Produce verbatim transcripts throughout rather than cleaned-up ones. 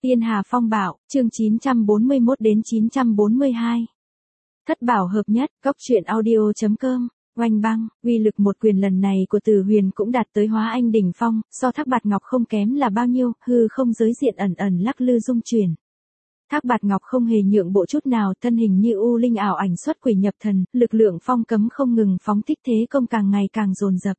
Tiên Hà Phong Bạo, chương chín trăm bốn mươi mốt đến chín trăm bốn mươi hai. Thất bảo hợp nhất, góc truyện audio chấm com, oanh băng, uy lực một quyền lần này của Từ Huyền cũng đạt tới hóa anh đỉnh phong, so Thác Bạt Ngọc không kém là bao nhiêu, hư không giới diện ẩn ẩn lắc lư rung chuyển. Thác Bạt Ngọc không hề nhượng bộ chút nào, thân hình như u linh ảo ảnh xuất quỷ nhập thần, lực lượng phong cấm không ngừng phóng thích, thế công càng ngày càng dồn dập.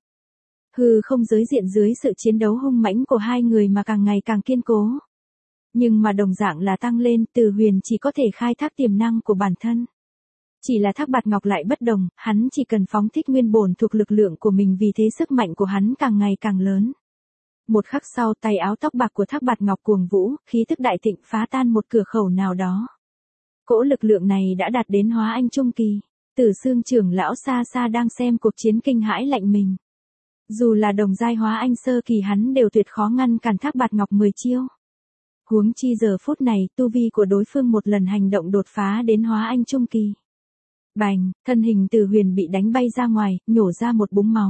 Hư không giới diện dưới sự chiến đấu hung mãnh của hai người mà càng ngày càng kiên cố. Nhưng mà đồng dạng là tăng lên, Từ Huyền chỉ có thể khai thác tiềm năng của bản thân. Chỉ là Thác Bạt Ngọc lại bất đồng, hắn chỉ cần phóng thích nguyên bổn thuộc lực lượng của mình, vì thế sức mạnh của hắn càng ngày càng lớn. Một khắc sau, tay áo tóc bạc của Thác Bạt Ngọc cuồng vũ, khí tức đại thịnh phá tan một cửa khẩu nào đó. Cỗ lực lượng này đã đạt đến hóa anh trung kỳ. Tử Xương trưởng lão xa xa đang xem cuộc chiến kinh hãi lạnh mình. Dù là đồng giai hóa anh sơ kỳ, hắn đều tuyệt khó ngăn cản Thác Bạt Ngọc mười chiêu. Huống chi giờ phút này, tu vi của đối phương một lần hành động đột phá đến hóa anh trung kỳ. Bành, thân hình Từ Huyền bị đánh bay ra ngoài, nhổ ra một búng máu.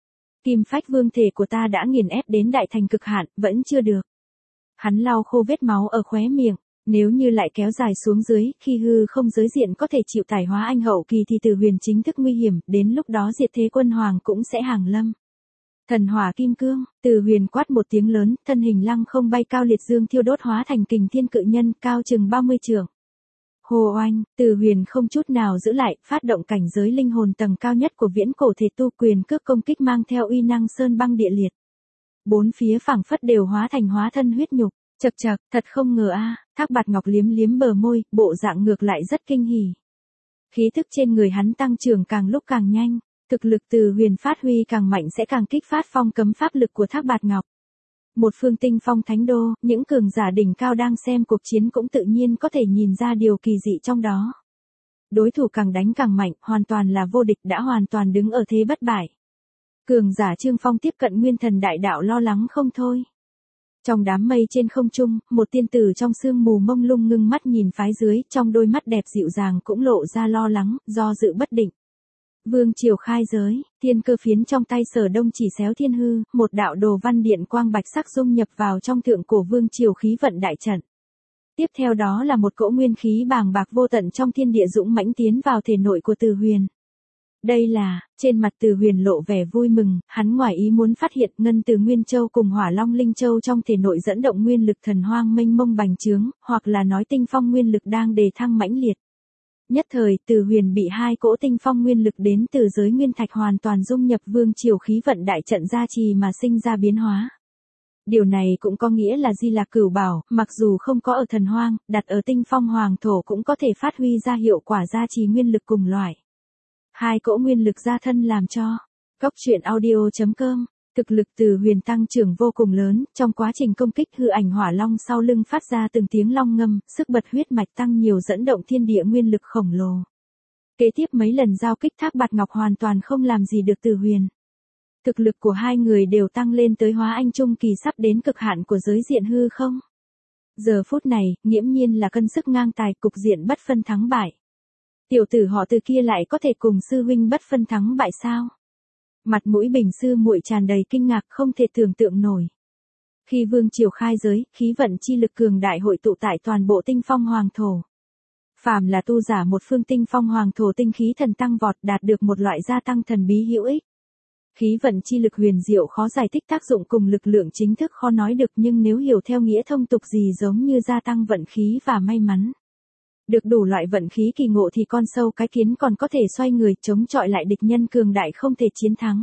Kim phách vương thể của ta đã nghiền ép đến đại thành cực hạn, vẫn chưa được. Hắn lau khô vết máu ở khóe miệng, nếu như lại kéo dài xuống dưới, khi hư không giới diện có thể chịu tải hóa anh hậu kỳ thì Từ Huyền chính thức nguy hiểm, đến lúc đó Diệt Thế Quân Hoàng cũng sẽ hàng lâm. Thần hỏa kim cương, Từ Huyền quát một tiếng lớn, thân hình lăng không bay cao liệt dương thiêu đốt hóa thành kình thiên cự nhân cao chừng ba mươi trượng. Hồ oanh, Từ Huyền không chút nào giữ lại, phát động cảnh giới linh hồn tầng cao nhất của viễn cổ thể tu, quyền cước công kích mang theo uy năng sơn băng địa liệt. Bốn phía phảng phất đều hóa thành hóa thân huyết nhục, chậc chậc, thật không ngờ a, Thác Bạt Ngọc liếm liếm bờ môi, bộ dạng ngược lại rất kinh hỉ. Khí thức trên người hắn tăng trưởng càng lúc càng nhanh. Thực lực Từ Huyền phát huy càng mạnh sẽ càng kích phát phong cấm pháp lực của Thác Bạt Ngọc. Một phương tinh phong thánh đô, những cường giả đỉnh cao đang xem cuộc chiến cũng tự nhiên có thể nhìn ra điều kỳ dị trong đó. Đối thủ càng đánh càng mạnh, hoàn toàn là vô địch, đã hoàn toàn đứng ở thế bất bại. Cường giả Trương Phong tiếp cận Nguyên Thần Đại Đạo lo lắng không thôi. Trong đám mây trên không trung, một tiên tử trong sương mù mông lung ngưng mắt nhìn phái dưới, trong đôi mắt đẹp dịu dàng cũng lộ ra lo lắng, do dự bất định. Vương triều khai giới, thiên cơ phiến trong tay Sở Đông chỉ xéo thiên hư, một đạo đồ văn điện quang bạch sắc dung nhập vào trong thượng cổ vương triều khí vận đại trận. Tiếp theo đó là một cỗ nguyên khí bàng bạc vô tận trong thiên địa dũng mãnh tiến vào thể nội của Từ Huyền. Đây là, trên mặt Từ Huyền lộ vẻ vui mừng, hắn ngoài ý muốn phát hiện Ngân Từ Nguyên Châu cùng Hỏa Long Linh Châu trong thể nội dẫn động nguyên lực thần hoang mênh mông bành trướng, hoặc là nói tinh phong nguyên lực đang đề thăng mãnh liệt. Nhất thời, Từ Huyền bị hai cỗ tinh phong nguyên lực đến từ giới nguyên thạch hoàn toàn dung nhập vương triều khí vận đại trận gia trì mà sinh ra biến hóa. Điều này cũng có nghĩa là Di Lạc Cửu Bảo, mặc dù không có ở thần hoang, đặt ở tinh phong hoàng thổ cũng có thể phát huy ra hiệu quả gia trì nguyên lực cùng loại. Hai cỗ nguyên lực gia thân làm cho góc truyện audio chấm com. Thực lực Từ Huyền tăng trưởng vô cùng lớn, trong quá trình công kích hư ảnh hỏa long sau lưng phát ra từng tiếng long ngâm, sức bật huyết mạch tăng nhiều dẫn động thiên địa nguyên lực khổng lồ. Kế tiếp mấy lần giao kích Thác Bạt Ngọc hoàn toàn không làm gì được Từ Huyền. Thực lực của hai người đều tăng lên tới hóa anh trung kỳ, sắp đến cực hạn của giới diện hư không. Giờ phút này, nghiễm nhiên là cân sức ngang tài, cục diện bất phân thắng bại. Tiểu tử họ Từ kia lại có thể cùng sư huynh bất phân thắng bại sao? Mặt mũi Bình sư muội tràn đầy kinh ngạc, không thể tưởng tượng nổi. Khi vương triều khai giới, khí vận chi lực cường đại hội tụ tại toàn bộ tinh phong hoàng thổ. Phàm là tu giả một phương tinh phong hoàng thổ tinh khí thần tăng vọt, đạt được một loại gia tăng thần bí hữu ích. Khí vận chi lực huyền diệu khó giải thích, tác dụng cùng lực lượng chính thức khó nói được, nhưng nếu hiểu theo nghĩa thông tục gì giống như gia tăng vận khí và may mắn. Được đủ loại vận khí kỳ ngộ thì con sâu cái kiến còn có thể xoay người chống chọi lại địch nhân cường đại không thể chiến thắng.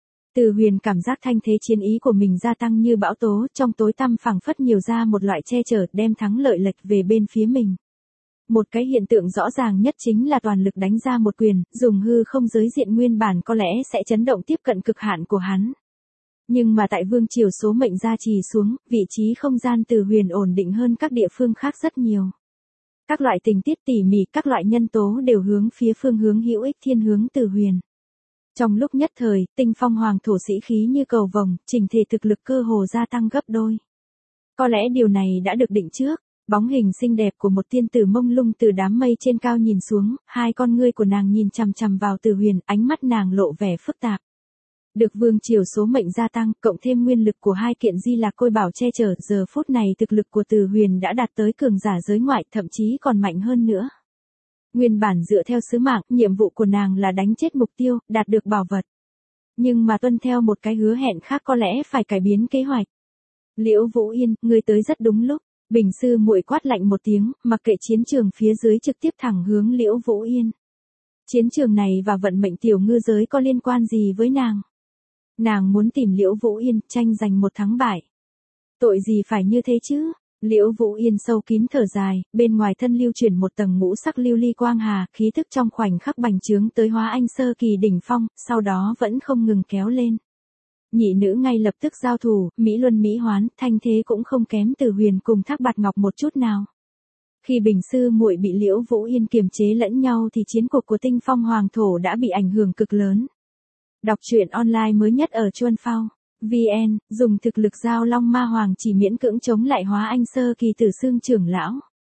Từ Huyền cảm giác thanh thế chiến ý của mình gia tăng như bão tố, trong tối tăm phảng phất nhiều ra một loại che chở, đem thắng lợi lệch về bên phía mình. Một cái hiện tượng rõ ràng nhất chính là toàn lực đánh ra một quyền, dùng hư không giới diện nguyên bản có lẽ sẽ chấn động tiếp cận cực hạn của hắn. Nhưng mà tại vương triều số mệnh gia trì xuống, vị trí không gian Từ Huyền ổn định hơn các địa phương khác rất nhiều. Các loại tình tiết tỉ mỉ, các loại nhân tố đều hướng phía phương hướng hữu ích, thiên hướng Từ Huyền. Trong lúc nhất thời, tinh phong hoàng thổ sĩ khí như cầu vồng, chỉnh thể thực lực cơ hồ gia tăng gấp đôi. Có lẽ điều này đã được định trước, bóng hình xinh đẹp của một tiên tử mông lung từ đám mây trên cao nhìn xuống, hai con ngươi của nàng nhìn chằm chằm vào Từ Huyền, ánh mắt nàng lộ vẻ phức tạp. Được vương triều số mệnh gia tăng, cộng thêm nguyên lực của hai kiện Di Lạc Côi Bảo che chở, giờ phút này thực lực của Từ Huyền đã đạt tới cường giả giới ngoại, thậm chí còn mạnh hơn nữa. Nguyên bản dựa theo sứ mạng, nhiệm vụ của nàng là đánh chết mục tiêu, đạt được bảo vật. Nhưng mà tuân theo một cái hứa hẹn khác có lẽ phải cải biến kế hoạch. Liễu Vũ Yên, ngươi tới rất đúng lúc. Bình sư muội quát lạnh một tiếng, mặc kệ chiến trường phía dưới trực tiếp thẳng hướng Liễu Vũ Yên. Chiến trường này và vận mệnh tiểu ngư giới có liên quan gì với nàng? Nàng muốn tìm Liễu Vũ Yên, tranh giành một thắng bại. Tội gì phải như thế chứ? Liễu Vũ Yên sâu kín thở dài, bên ngoài thân lưu chuyển một tầng ngũ sắc lưu ly quang hà, khí thức trong khoảnh khắc bành trướng tới hóa anh sơ kỳ đỉnh phong, sau đó vẫn không ngừng kéo lên. Nhị nữ ngay lập tức giao thủ, Mỹ Luân Mỹ Hoán, thanh thế cũng không kém Từ Huyền cùng Thác Bạt Ngọc một chút nào. Khi Bình sư muội bị Liễu Vũ Yên kiềm chế lẫn nhau thì chiến cuộc của Tinh Phong Hoàng Thổ đã bị ảnh hưởng cực lớn. Đọc truyện online mới nhất ở Chuan Phao vê en, dùng thực lực Giao Long Ma Hoàng chỉ miễn cưỡng chống lại hóa anh sơ kỳ Tử Xương trưởng lão.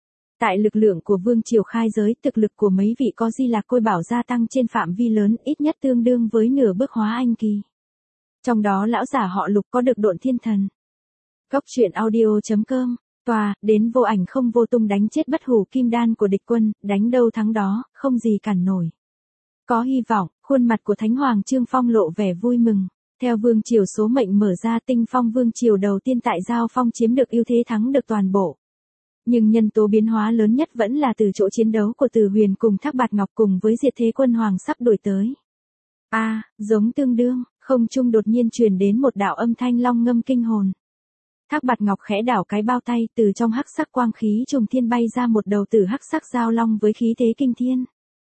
Tại lực lượng của Vương Triều khai giới, thực lực của mấy vị có Di Lạc Côi Bảo gia tăng trên phạm vi lớn, ít nhất tương đương với nửa bước hóa anh kỳ. Trong đó lão giả họ Lục có được Độn Thiên Thần. Góc truyện audio chấm com, tòa, đến vô ảnh không vô tung đánh chết bất hủ kim đan của địch quân, đánh đâu thắng đó, không gì cản nổi. Có hy vọng, khuôn mặt của Thánh Hoàng Trương Phong lộ vẻ vui mừng. Theo Vương Triều số mệnh mở ra, Tinh Phong Vương Triều đầu tiên tại Giao Phong chiếm được ưu thế thắng được toàn bộ. Nhưng nhân tố biến hóa lớn nhất vẫn là từ chỗ chiến đấu của Từ Huyền cùng Thác Bạt Ngọc cùng với Diệt Thế Quân Hoàng sắp đổi tới. A, à, giống tương đương, không trung đột nhiên truyền đến một đạo âm thanh long ngâm kinh hồn. Thác Bạt Ngọc khẽ đảo cái bao tay, từ trong hắc sắc quang khí trùng thiên bay ra một đầu tử hắc sắc giao long với khí thế kinh thiên.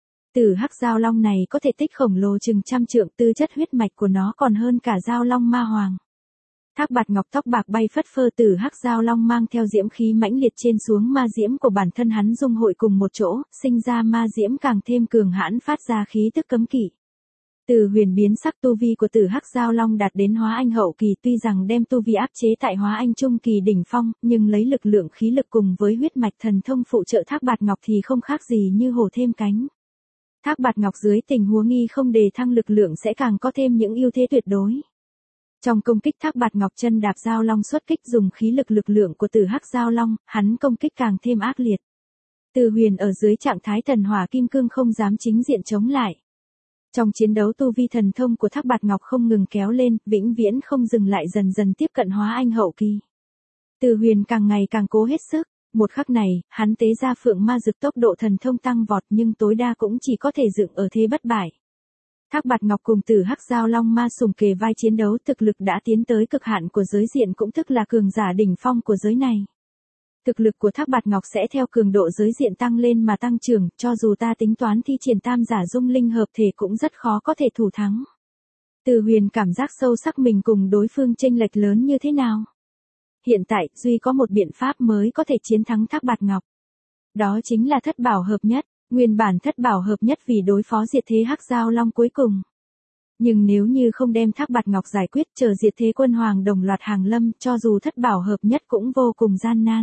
Tử hắc giao long này có thể tích khổng lồ chừng trăm trượng, tư chất huyết mạch của nó còn hơn cả giao long ma hoàng. Thác Bạt Ngọc tóc bạc bay phất phơ, tử hắc giao long mang theo diễm khí mãnh liệt trên xuống ma diễm của bản thân hắn dung hội cùng một chỗ, sinh ra ma diễm càng thêm cường hãn phát ra khí tức cấm kỵ. Từ Huyền biến sắc, tu vi của tử hắc giao long đạt đến hóa anh hậu kỳ, tuy rằng đem tu vi áp chế tại hóa anh trung kỳ đỉnh phong, nhưng lấy lực lượng khí lực cùng với huyết mạch thần thông phụ trợ Thác Bạt Ngọc thì không khác gì như hổ thêm cánh. Thác Bạt Ngọc dưới tình huống nghi không đề thăng lực lượng sẽ càng có thêm những ưu thế tuyệt đối. Trong công kích, Thác Bạt Ngọc chân đạp giao long xuất kích, dùng khí lực lực lượng của tử hắc giao long, hắn công kích càng thêm ác liệt. Từ Huyền ở dưới trạng thái thần hỏa kim cương không dám chính diện chống lại. Trong chiến đấu, tu vi thần thông của Thác Bạt Ngọc không ngừng kéo lên, vĩnh viễn không dừng lại, dần dần tiếp cận hóa anh hậu kỳ. Từ Huyền càng ngày càng cố hết sức. Một khắc này, hắn tế ra phượng ma dực, tốc độ thần thông tăng vọt nhưng tối đa cũng chỉ có thể dựng ở thế bất bại. Thác Bạt Ngọc cùng tử hắc giao long ma sùng kề vai chiến đấu, thực lực đã tiến tới cực hạn của giới diện, cũng tức là cường giả đỉnh phong của giới này. Thực lực của Thác Bạt Ngọc sẽ theo cường độ giới diện tăng lên mà tăng trưởng, cho dù ta tính toán thi triển tam giả dung linh hợp thể cũng rất khó có thể thủ thắng. Từ Huyền cảm giác sâu sắc mình cùng đối phương chênh lệch lớn như thế nào. Hiện tại, duy có một biện pháp mới có thể chiến thắng Thác Bạt Ngọc. Đó chính là thất bảo hợp nhất, nguyên bản thất bảo hợp nhất vì đối phó Diệt Thế hắc giao long cuối cùng. Nhưng nếu như không đem Thác Bạt Ngọc giải quyết, chờ Diệt Thế Quân Hoàng đồng loạt hàng lâm, cho dù thất bảo hợp nhất cũng vô cùng gian nan.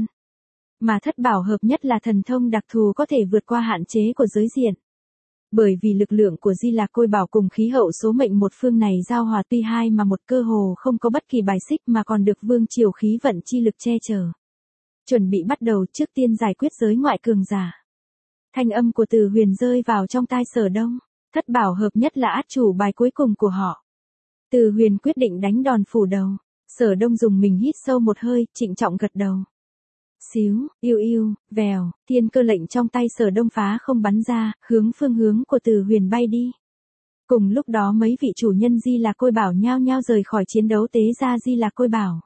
Mà thất bảo hợp nhất là thần thông đặc thù có thể vượt qua hạn chế của giới diện. Bởi vì lực lượng của Di Lạc Côi Bảo cùng khí hậu số mệnh một phương này giao hòa, tuy hai mà một, cơ hồ không có bất kỳ bài xích mà còn được vương triều khí vận chi lực che chở. Chuẩn bị bắt đầu, trước tiên giải quyết giới ngoại cường giả. Thanh âm của Từ Huyền rơi vào trong tai Sở Đông, thất bảo hợp nhất là át chủ bài cuối cùng của họ. Từ Huyền quyết định đánh đòn phủ đầu. Sở Đông dùng mình hít sâu một hơi, trịnh trọng gật đầu. Xíu, yêu yêu, vèo, thiên cơ lệnh trong tay Sở Đông phá không bắn ra, hướng phương hướng của Từ Huyền bay đi. Cùng lúc đó mấy vị chủ nhân Di Lạc Côi Bảo nhao nhao rời khỏi chiến đấu, tế ra Di Lạc Côi Bảo.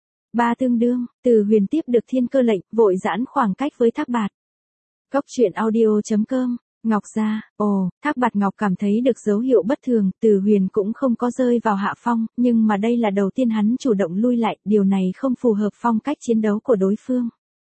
Ba tương đương, Từ Huyền tiếp được thiên cơ lệnh, vội giãn khoảng cách với Thác Bạt. Góc truyện audio chấm com, Ngọc gia, ồ, Thác Bạt Ngọc cảm thấy được dấu hiệu bất thường, Từ Huyền cũng không có rơi vào hạ phong, nhưng mà đây là đầu tiên hắn chủ động lui lại, điều này không phù hợp phong cách chiến đấu của đối phương.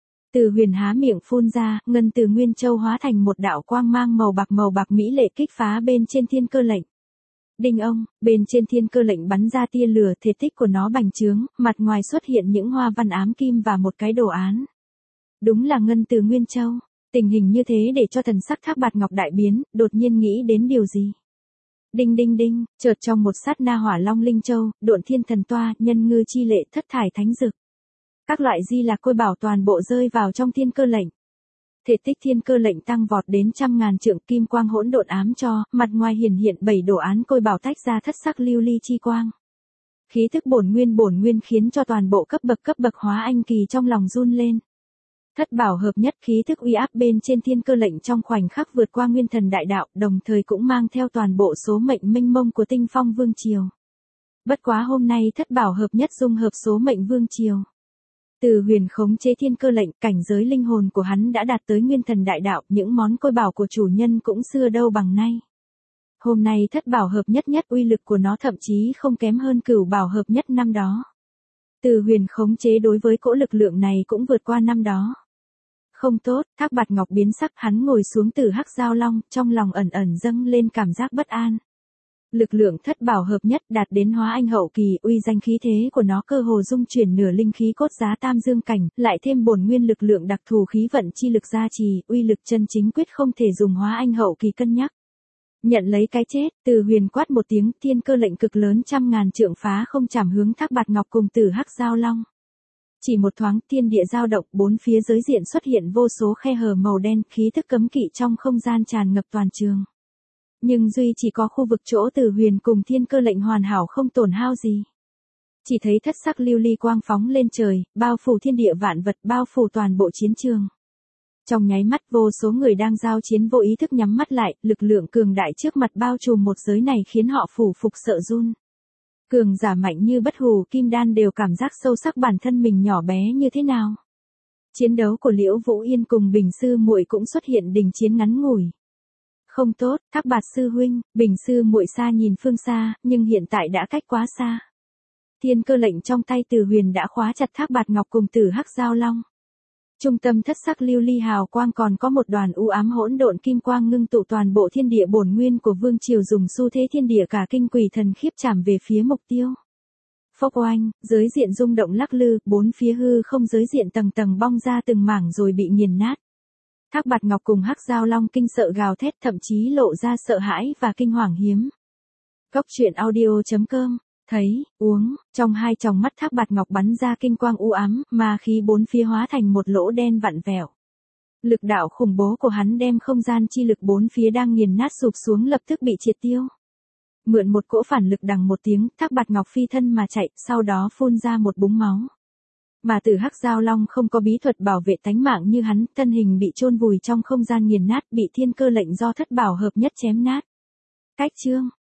Từ Huyền há miệng phun ra, ngân từ Nguyên Châu hóa thành một đạo quang mang màu bạc màu bạc mỹ lệ kích phá bên trên thiên cơ lệnh. Đinh ông, bên trên thiên cơ lệnh bắn ra tia lửa, thể tích của nó bành trướng, mặt ngoài xuất hiện những hoa văn ám kim và một cái đồ án. Đúng là ngân từ Nguyên Châu. Tình hình như thế để cho thần sắc Thác Bạt Ngọc đại biến, đột nhiên nghĩ đến điều gì. Đinh đinh đinh, chợt trong một sát na hỏa long linh châu, độn thiên thần toa, nhân ngư chi lệ, thất thải thánh dực. Các loại di lạc côi bảo toàn bộ rơi vào trong thiên cơ lệnh. Thể tích thiên cơ lệnh tăng vọt đến trăm ngàn trượng, kim quang hỗn độn ám cho, mặt ngoài hiển hiện bảy đồ án côi bảo tách ra thất sắc lưu ly chi quang. Khí thức bổn nguyên bổn nguyên khiến cho toàn bộ cấp bậc cấp bậc hóa anh kỳ trong lòng run lên. Thất bảo hợp nhất, khí thức uy áp bên trên thiên cơ lệnh trong khoảnh khắc vượt qua nguyên thần đại đạo, đồng thời cũng mang theo toàn bộ số mệnh mênh mông của tinh phong vương triều. Bất quá hôm nay thất bảo hợp nhất dung hợp số mệnh vương triều. Từ Huyền khống chế thiên cơ lệnh, cảnh giới linh hồn của hắn đã đạt tới nguyên thần đại đạo, những món côi bảo của chủ nhân cũng xưa đâu bằng nay. Hôm nay thất bảo hợp nhất nhất uy lực của nó thậm chí không kém hơn cửu bảo hợp nhất năm đó. Từ Huyền khống chế đối với cỗ lực lượng này cũng vượt qua năm đó. Không tốt, Thác Bạt Ngọc biến sắc, hắn ngồi xuống từ hắc giao long, trong lòng ẩn ẩn dâng lên cảm giác bất an. Lực lượng thất bảo hợp nhất đạt đến hóa anh hậu kỳ, uy danh khí thế của nó cơ hồ dung chuyển nửa linh khí cốt giá tam dương cảnh, lại thêm bổn nguyên lực lượng đặc thù khí vận chi lực gia trì, uy lực chân chính quyết không thể dùng hóa anh hậu kỳ cân nhắc. Nhận lấy cái chết, Từ Huyền quát một tiếng, thiên cơ lệnh cực lớn trăm ngàn trượng phá không chạm hướng Thác Bạt Ngọc cùng Tử Hắc Giao Long. Chỉ một thoáng, thiên địa dao động, bốn phía giới diện xuất hiện vô số khe hở màu đen, khí thức cấm kỵ trong không gian tràn ngập toàn trường. Nhưng duy chỉ có khu vực chỗ Từ Huyền cùng thiên cơ lệnh hoàn hảo không tổn hao gì. Chỉ thấy thất sắc lưu ly quang phóng lên trời, bao phủ thiên địa vạn vật, bao phủ toàn bộ chiến trường. Trong nháy mắt vô số người đang giao chiến vô ý thức nhắm mắt lại, lực lượng cường đại trước mặt bao trùm một giới này khiến họ phủ phục sợ run. Cường giả mạnh như Bất Hủ Kim Đan đều cảm giác sâu sắc bản thân mình nhỏ bé như thế nào. Chiến đấu của Liễu Vũ Yên cùng Bình Sư muội cũng xuất hiện đình chiến ngắn ngủi. Không tốt, Thác Bạt sư huynh, Bình Sư muội xa nhìn phương xa, nhưng hiện tại đã cách quá xa. Thiên cơ lệnh trong tay Từ Huyền đã khóa chặt Thác Bạt Ngọc cùng Tử Hắc Giao Long. Trung tâm thất sắc lưu ly hào quang còn có một đoàn u ám hỗn độn kim quang ngưng tụ toàn bộ thiên địa bổn nguyên của vương triều, dùng xu thế thiên địa cả kinh quỷ thần khiếp chạm về phía mục tiêu. Phốc oanh, giới diện rung động lắc lư, bốn phía hư không giới diện tầng tầng bong ra từng mảng rồi bị nghiền nát. Thác Bạt Ngọc cùng Hắc Giao Long kinh sợ gào thét, thậm chí lộ ra sợ hãi và kinh hoàng hiếm. Cốc truyện audio chấm com. Thấy, uống, trong hai tròng mắt Thác Bạt Ngọc bắn ra kinh quang u ám, mà khí bốn phía hóa thành một lỗ đen vặn vẹo. Lực đạo khủng bố của hắn đem không gian chi lực bốn phía đang nghiền nát sụp xuống lập tức bị triệt tiêu. Mượn một cỗ phản lực đằng một tiếng, Thác Bạt Ngọc phi thân mà chạy, sau đó phun ra một búng máu. Mà Tử Hắc Giao Long không có bí thuật bảo vệ tánh mạng như hắn, thân hình bị chôn vùi trong không gian nghiền nát, bị thiên cơ lệnh do thất bảo hợp nhất chém nát. Cách chương